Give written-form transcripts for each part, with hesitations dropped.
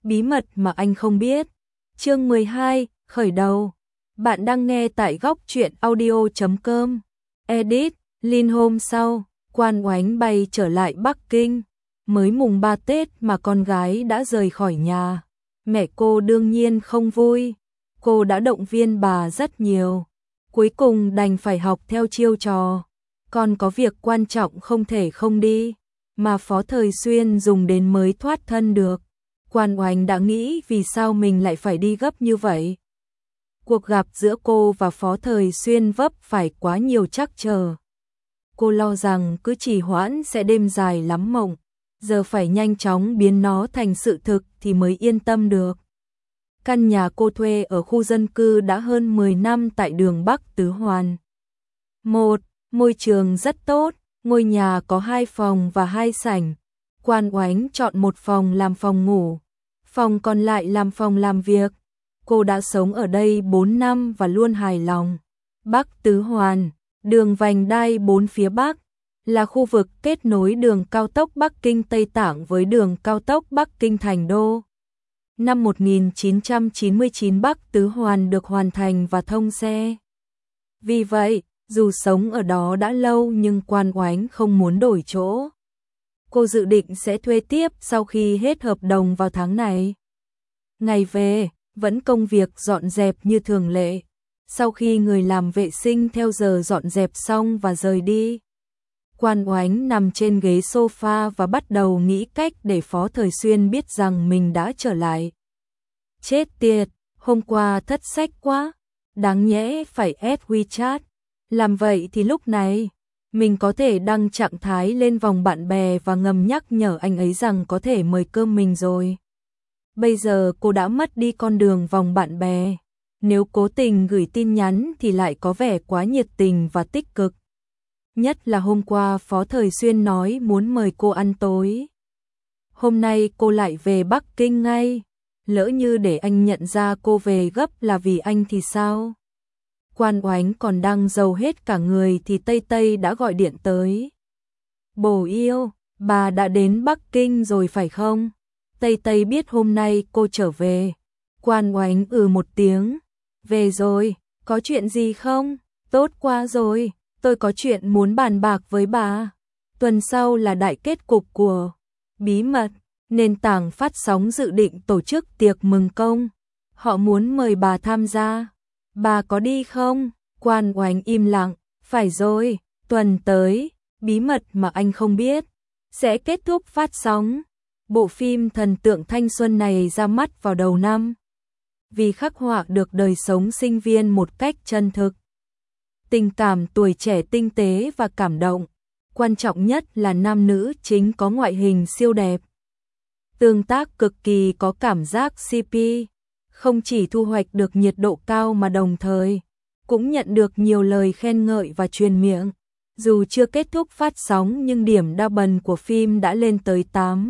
bí mật mà anh không biết. Chương 12, khởi đầu. Bạn đang nghe tại góc truyện audio.com. Edit, Linh hôm sau, Quan Oánh bay trở lại Bắc Kinh. Mới mùng 3 Tết mà con gái đã rời khỏi nhà. Mẹ cô đương nhiên không vui. Cô đã động viên bà rất nhiều. Cuối cùng đành phải học theo chiêu trò. Còn có việc quan trọng không thể không đi, mà Phó Thời Xuyên dùng đến mới thoát thân được. Quan Oánh đã nghĩ vì sao mình lại phải đi gấp như vậy. Cuộc gặp giữa cô và Phó Thời Xuyên vấp phải quá nhiều trắc trở. Cô lo rằng cứ trì hoãn sẽ đêm dài lắm mộng, giờ phải nhanh chóng biến nó thành sự thực thì mới yên tâm được. Căn nhà cô thuê ở khu dân cư đã hơn 10 năm tại đường Bắc Tứ Hoàn. Môi trường rất tốt, ngôi nhà có 2 phòng và 2 sảnh. Quan Oánh chọn một phòng làm phòng ngủ, phòng còn lại làm phòng làm việc. Cô đã sống ở đây 4 năm và luôn hài lòng. Bắc Tứ Hoàn, đường vành đai 4 phía Bắc, là khu vực kết nối đường cao tốc Bắc Kinh Tây Tạng với đường cao tốc Bắc Kinh Thành Đô. Năm 1999 Bắc Tứ Hoàn được hoàn thành và thông xe. Vì vậy, dù sống ở đó đã lâu nhưng Quan Oánh không muốn đổi chỗ. Cô dự định sẽ thuê tiếp sau khi hết hợp đồng vào tháng này. Ngày về, vẫn công việc dọn dẹp như thường lệ. Sau khi người làm vệ sinh theo giờ dọn dẹp xong và rời đi, Quan Oánh nằm trên ghế sofa và bắt đầu nghĩ cách để Phó Thời Xuyên biết rằng mình đã trở lại. Chết tiệt, hôm qua thất sách quá, đáng nhẽ phải add WeChat. Làm vậy thì lúc này, mình có thể đăng trạng thái lên vòng bạn bè và ngầm nhắc nhở anh ấy rằng có thể mời cơm mình rồi. Bây giờ cô đã mất đi con đường vòng bạn bè. Nếu cố tình gửi tin nhắn thì lại có vẻ quá nhiệt tình và tích cực. Nhất là hôm qua Phó Thời Xuyên nói muốn mời cô ăn tối. Hôm nay cô lại về Bắc Kinh ngay. Lỡ như để anh nhận ra cô về gấp là vì anh thì sao? Quan Oánh còn đang rầu hết cả người thì Tây Tây đã gọi điện tới. Bồ yêu, bà đã đến Bắc Kinh rồi phải không? Tây Tây biết hôm nay cô trở về. Quan Oánh một tiếng. Về rồi, có chuyện gì không? Tốt quá rồi, tôi có chuyện muốn bàn bạc với bà. Tuần sau là đại kết cục của Bí mật. Nền tảng phát sóng dự định tổ chức tiệc mừng công. Họ muốn mời bà tham gia. Bà có đi không? Quan Oánh im lặng. Phải rồi, tuần tới, bí mật mà anh không biết sẽ kết thúc phát sóng. Bộ phim thần tượng thanh xuân này ra mắt vào đầu năm. Vì khắc họa được đời sống sinh viên một cách chân thực. Tình cảm tuổi trẻ tinh tế và cảm động. Quan trọng nhất là nam nữ chính có ngoại hình siêu đẹp. Tương tác cực kỳ có cảm giác CP. Không chỉ thu hoạch được nhiệt độ cao mà đồng thời cũng nhận được nhiều lời khen ngợi và truyền miệng. Dù chưa kết thúc phát sóng nhưng điểm đo bần của phim đã lên tới 8,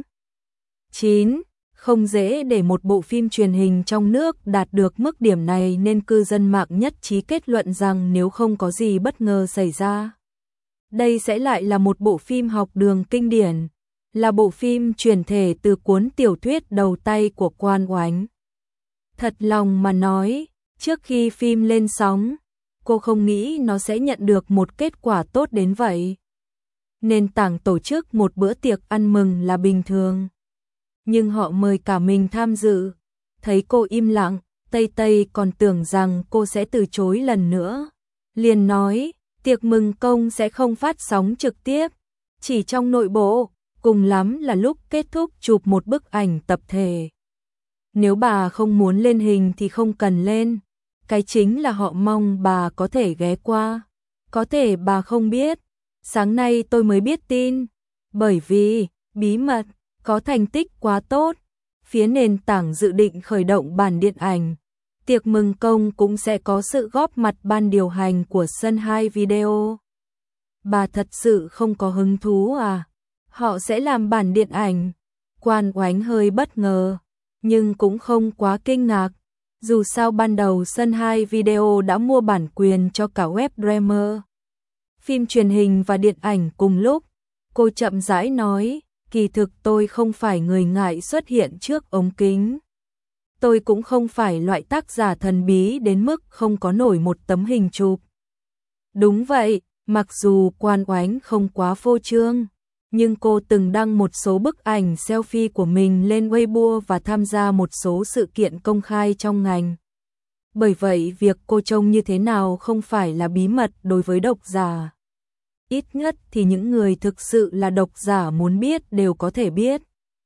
9. Không dễ để một bộ phim truyền hình trong nước đạt được mức điểm này nên cư dân mạng nhất trí kết luận rằng nếu không có gì bất ngờ xảy ra, đây sẽ lại là một bộ phim học đường kinh điển, là bộ phim chuyển thể từ cuốn tiểu thuyết đầu tay của Quan Oánh. Thật lòng mà nói, trước khi phim lên sóng, cô không nghĩ nó sẽ nhận được một kết quả tốt đến vậy. Nền tảng tổ chức một bữa tiệc ăn mừng là bình thường. Nhưng họ mời cả mình tham dự. Thấy cô im lặng, Tây Tây còn tưởng rằng cô sẽ từ chối lần nữa. Liền nói, tiệc mừng công sẽ không phát sóng trực tiếp, chỉ trong nội bộ, cùng lắm là lúc kết thúc chụp một bức ảnh tập thể. Nếu bà không muốn lên hình thì không cần lên. Cái chính là họ mong bà có thể ghé qua. Có thể bà không biết. Sáng nay tôi mới biết tin. Bởi vì, bí mật, có thành tích quá tốt. Phía nền tảng dự định khởi động bản điện ảnh. Tiệc mừng công cũng sẽ có sự góp mặt ban điều hành của Sun Hai Video. Bà thật sự không có hứng thú à? Họ sẽ làm bản điện ảnh. Quan Oánh hơi bất ngờ, nhưng cũng không quá kinh ngạc. Dù sao ban đầu Sun Hai Video đã mua bản quyền cho cả web drama, phim truyền hình và điện ảnh cùng lúc. Cô chậm rãi nói, kỳ thực tôi không phải người ngại xuất hiện trước ống kính. tôi cũng không phải loại tác giả thần bí đến mức không có nổi một tấm hình chụp. Đúng vậy, mặc dù Quan Oánh không quá phô trương, nhưng cô từng đăng một số bức ảnh selfie của mình lên Weibo và tham gia một số sự kiện công khai trong ngành. Bởi vậy việc cô trông như thế nào không phải là bí mật đối với độc giả. Ít nhất thì những người thực sự là độc giả muốn biết đều có thể biết.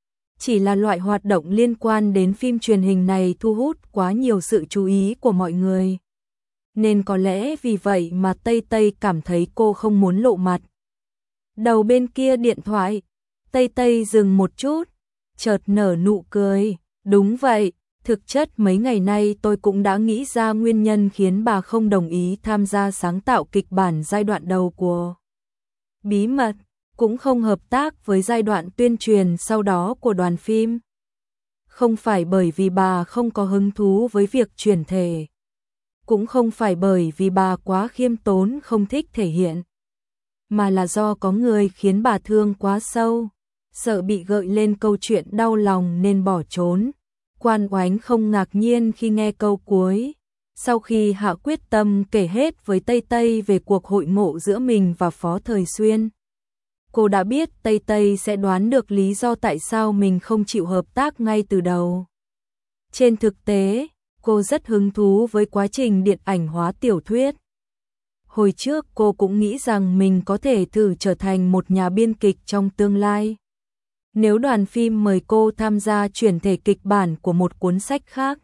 Chỉ là loại hoạt động liên quan đến phim truyền hình này thu hút quá nhiều sự chú ý của mọi người. Nên có lẽ vì vậy mà Tây Tây cảm thấy cô không muốn lộ mặt. Đầu bên kia điện thoại, Tây Tây dừng một chút, chợt nở nụ cười. Đúng vậy, thực chất mấy ngày nay tôi cũng đã nghĩ ra nguyên nhân khiến bà không đồng ý tham gia sáng tạo kịch bản giai đoạn đầu của Bí mật, cũng không hợp tác với giai đoạn tuyên truyền sau đó của đoàn phim. Không phải bởi vì bà không có hứng thú với việc chuyển thể, cũng không phải bởi vì bà quá khiêm tốn không thích thể hiện, mà là do có người khiến bà thương quá sâu, sợ bị gợi lên câu chuyện đau lòng nên bỏ trốn. Quan Oánh không ngạc nhiên khi nghe câu cuối. Sau khi hạ quyết tâm kể hết với Tây Tây về cuộc hội ngộ giữa mình và Phó Thời Xuyên, cô đã biết Tây Tây sẽ đoán được lý do tại sao mình không chịu hợp tác ngay từ đầu. Trên thực tế, cô rất hứng thú với quá trình điện ảnh hóa tiểu thuyết. Hồi trước cô cũng nghĩ rằng mình có thể thử trở thành một nhà biên kịch trong tương lai. Nếu đoàn phim mời cô tham gia chuyển thể kịch bản của một cuốn sách khác,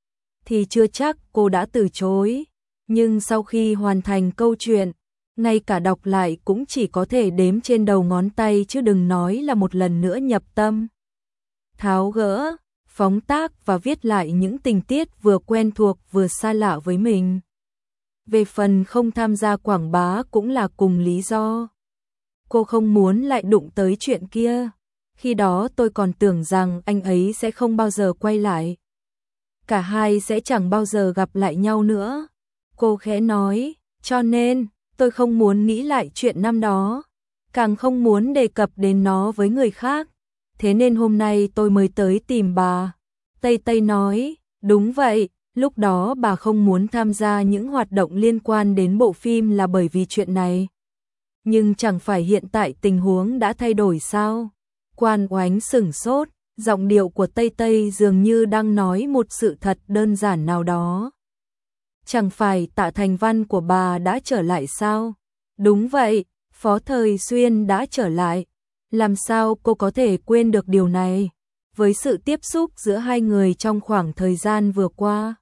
thì chưa chắc cô đã từ chối. Nhưng sau khi hoàn thành câu chuyện, ngay cả đọc lại cũng chỉ có thể đếm trên đầu ngón tay chứ đừng nói là một lần nữa nhập tâm. Tháo gỡ, phóng tác và viết lại những tình tiết vừa quen thuộc vừa xa lạ với mình. Về phần không tham gia quảng bá cũng là cùng lý do. Cô không muốn lại đụng tới chuyện kia. Khi đó tôi còn tưởng rằng anh ấy sẽ không bao giờ quay lại. Cả hai sẽ chẳng bao giờ gặp lại nhau nữa. Cô khẽ nói, cho nên tôi không muốn nghĩ lại chuyện năm đó, càng không muốn đề cập đến nó với người khác. Thế nên hôm nay tôi mới tới tìm bà. Tây Tây nói, đúng vậy, lúc đó bà không muốn tham gia những hoạt động liên quan đến bộ phim là bởi vì chuyện này. Nhưng chẳng phải hiện tại tình huống đã thay đổi sao? Quan Oánh sửng sốt, giọng điệu của Tây Tây dường như đang nói một sự thật đơn giản nào đó. Chẳng phải Tạ Thành Văn của bà đã trở lại sao? Đúng vậy, Phó Thời Xuyên đã trở lại. Làm sao cô có thể quên được điều này? Với sự tiếp xúc giữa hai người trong khoảng thời gian vừa qua.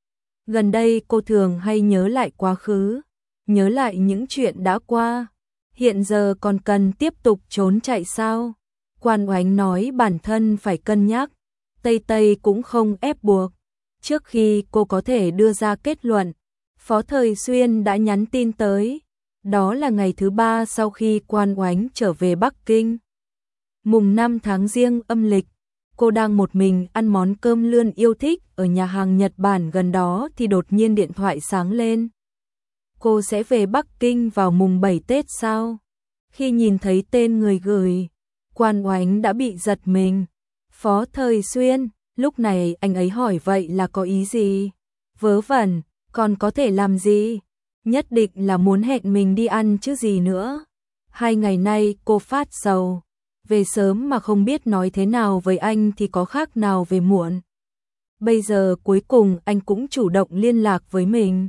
Gần đây cô thường hay nhớ lại quá khứ, nhớ lại những chuyện đã qua. Hiện giờ còn cần tiếp tục trốn chạy sao? Quan Oánh nói bản thân phải cân nhắc. Tây Tây cũng không ép buộc. Trước khi cô có thể đưa ra kết luận, Phó Thời Xuyên đã nhắn tin tới. Đó là ngày thứ 3 sau khi Quan Oánh trở về Bắc Kinh. Mùng 5 tháng Giêng âm lịch, cô đang một mình ăn món cơm lươn yêu thích ở nhà hàng Nhật Bản gần đó thì đột nhiên điện thoại sáng lên. Cô sẽ về Bắc Kinh vào mùng 7 Tết sao? Khi nhìn thấy tên người gửi, Quan Oánh đã bị giật mình. Phó Thời Xuyên, lúc này anh ấy hỏi vậy là có ý gì? Vớ vẩn, còn có thể làm gì? Nhất định là muốn hẹn mình đi ăn chứ gì nữa. 2 ngày nay cô phát sầu. Về sớm mà không biết nói thế nào với anh thì có khác nào về muộn. Bây giờ cuối cùng anh cũng chủ động liên lạc với mình.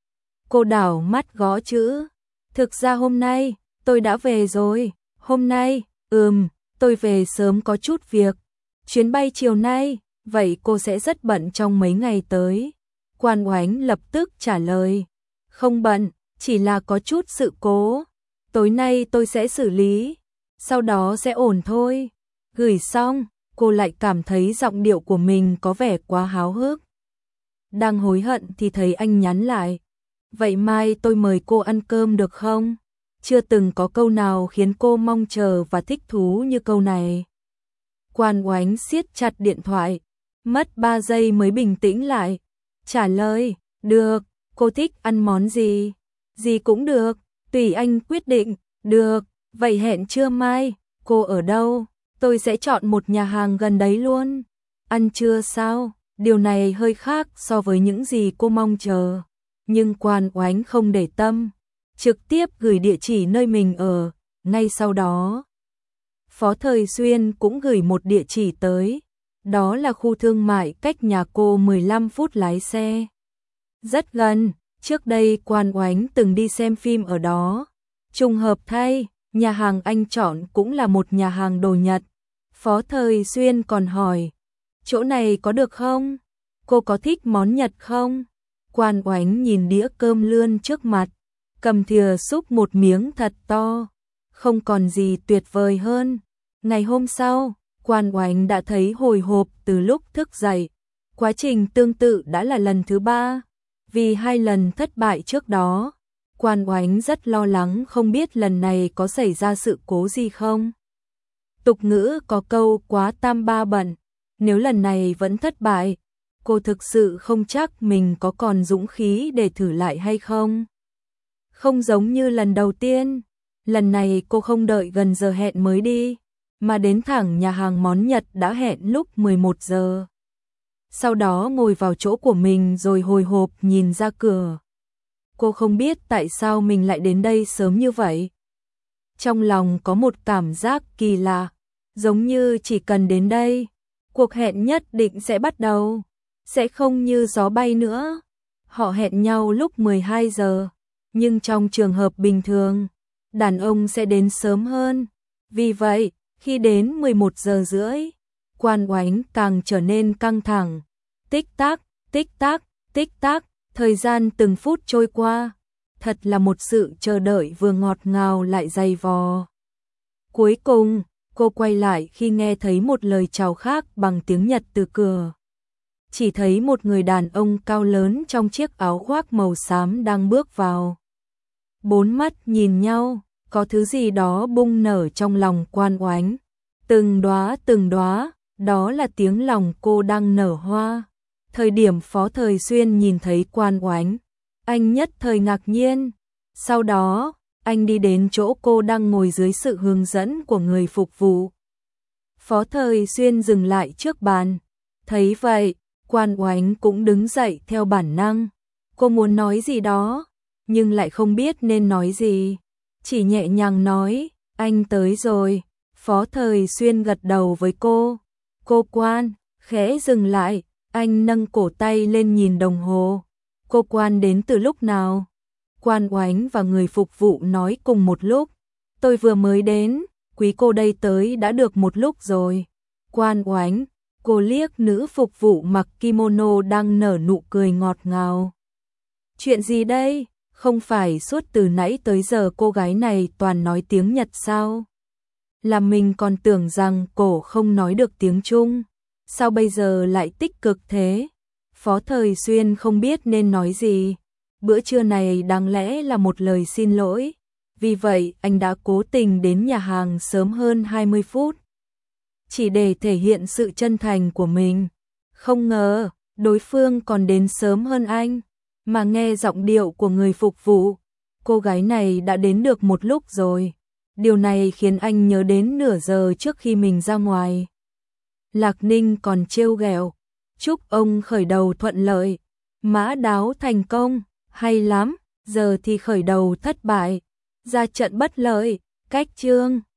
Cô đảo mắt gõ chữ. Thực ra hôm nay, tôi đã về rồi. Hôm nay, tôi về sớm có chút việc. Chuyến bay chiều nay, vậy cô sẽ rất bận trong mấy ngày tới. Quan Oánh lập tức trả lời. Không bận, chỉ là có chút sự cố. Tối nay tôi sẽ xử lý. Sau đó sẽ ổn thôi. Gửi xong, cô lại cảm thấy giọng điệu của mình có vẻ quá háo hức. Đang hối hận thì thấy anh nhắn lại. Vậy mai tôi mời cô ăn cơm được không? Chưa từng có câu nào khiến cô mong chờ và thích thú như câu này. Quan Oánh siết chặt điện thoại, mất 3 giây mới bình tĩnh lại. Trả lời, được, cô thích ăn món gì? Gì cũng được, tùy anh quyết định, được, vậy hẹn trưa mai, cô ở đâu? Tôi sẽ chọn một nhà hàng gần đấy luôn. Ăn trưa sao? Điều này hơi khác so với những gì cô mong chờ, nhưng Quan Oánh không để tâm, trực tiếp gửi địa chỉ nơi mình ở, ngay sau đó. Phó Thời Xuyên cũng gửi một địa chỉ tới, đó là khu thương mại cách nhà cô 15 phút lái xe. Rất gần, trước đây Quan Oánh từng đi xem phim ở đó. Trùng hợp thay, nhà hàng anh chọn cũng là một nhà hàng đồ Nhật. Phó Thời Xuyên còn hỏi, chỗ này có được không? Cô có thích món Nhật không? Quan Oánh nhìn đĩa cơm lươn trước mặt, cầm thìa xúc một miếng thật to. Không còn gì tuyệt vời hơn. Ngày hôm sau, Quan Oánh đã thấy hồi hộp từ lúc thức dậy. Quá trình tương tự đã là lần thứ 3. Vì 2 lần thất bại trước đó, Quan Oánh rất lo lắng không biết lần này có xảy ra sự cố gì không. Tục ngữ có câu quá tam ba bận, nếu lần này vẫn thất bại, cô thực sự không chắc mình có còn dũng khí để thử lại hay không. Không giống như lần đầu tiên, lần này cô không đợi gần giờ hẹn mới đi, mà đến thẳng nhà hàng món Nhật đã hẹn lúc 11 giờ. Sau đó ngồi vào chỗ của mình rồi hồi hộp nhìn ra cửa. Cô không biết tại sao mình lại đến đây sớm như vậy. Trong lòng có một cảm giác kỳ lạ, giống như chỉ cần đến đây, cuộc hẹn nhất định sẽ bắt đầu, sẽ không như gió bay nữa. Họ hẹn nhau lúc 12 giờ, nhưng trong trường hợp bình thường, đàn ông sẽ đến sớm hơn. Vì vậy, khi đến 11 giờ rưỡi, Quan Oánh càng trở nên căng thẳng. Tích tắc, tích tắc, tích tắc, thời gian từng phút trôi qua. Thật là một sự chờ đợi vừa ngọt ngào lại dày vò. Cuối cùng, cô quay lại khi nghe thấy một lời chào khác bằng tiếng Nhật từ cửa. Chỉ thấy một người đàn ông cao lớn trong chiếc áo khoác màu xám đang bước vào. 4 mắt nhìn nhau, có thứ gì đó bung nở trong lòng Quan Oánh. Từng đóa, đó là tiếng lòng cô đang nở hoa. Thời điểm Phó Thời Xuyên nhìn thấy Quan Oánh, anh nhất thời ngạc nhiên. Sau đó, anh đi đến chỗ cô đang ngồi dưới sự hướng dẫn của người phục vụ. Phó Thời Xuyên dừng lại trước bàn. Thấy vậy, Quan Oánh cũng đứng dậy theo bản năng. Cô muốn nói gì đó, nhưng lại không biết nên nói gì. Chỉ nhẹ nhàng nói, anh tới rồi. Phó Thời Xuyên gật đầu với cô. Cô Quan, khẽ dừng lại, anh nâng cổ tay lên nhìn đồng hồ. Cô Quan đến từ lúc nào? Quan Oánh và người phục vụ nói cùng một lúc. Tôi vừa mới đến, quý cô đây tới đã được một lúc rồi. Quan Oánh, cô liếc nữ phục vụ mặc kimono đang nở nụ cười ngọt ngào. Chuyện gì đây? Không phải suốt từ nãy tới giờ cô gái này toàn nói tiếng Nhật sao? Là mình còn tưởng rằng cổ không nói được tiếng Trung. Sao bây giờ lại tích cực thế? Phó Thời Xuyên không biết nên nói gì. Bữa trưa này đáng lẽ là một lời xin lỗi. Vì vậy anh đã cố tình đến nhà hàng sớm hơn 20 phút. Chỉ để thể hiện sự chân thành của mình. Không ngờ, đối phương còn đến sớm hơn anh. Mà nghe giọng điệu của người phục vụ, cô gái này đã đến được một lúc rồi. Điều này khiến anh nhớ đến nửa giờ trước khi mình ra ngoài. Lạc Ninh còn trêu ghẹo, chúc ông khởi đầu thuận lợi, mã đáo thành công, hay lắm, giờ thì khởi đầu thất bại, ra trận bất lợi, cách chương.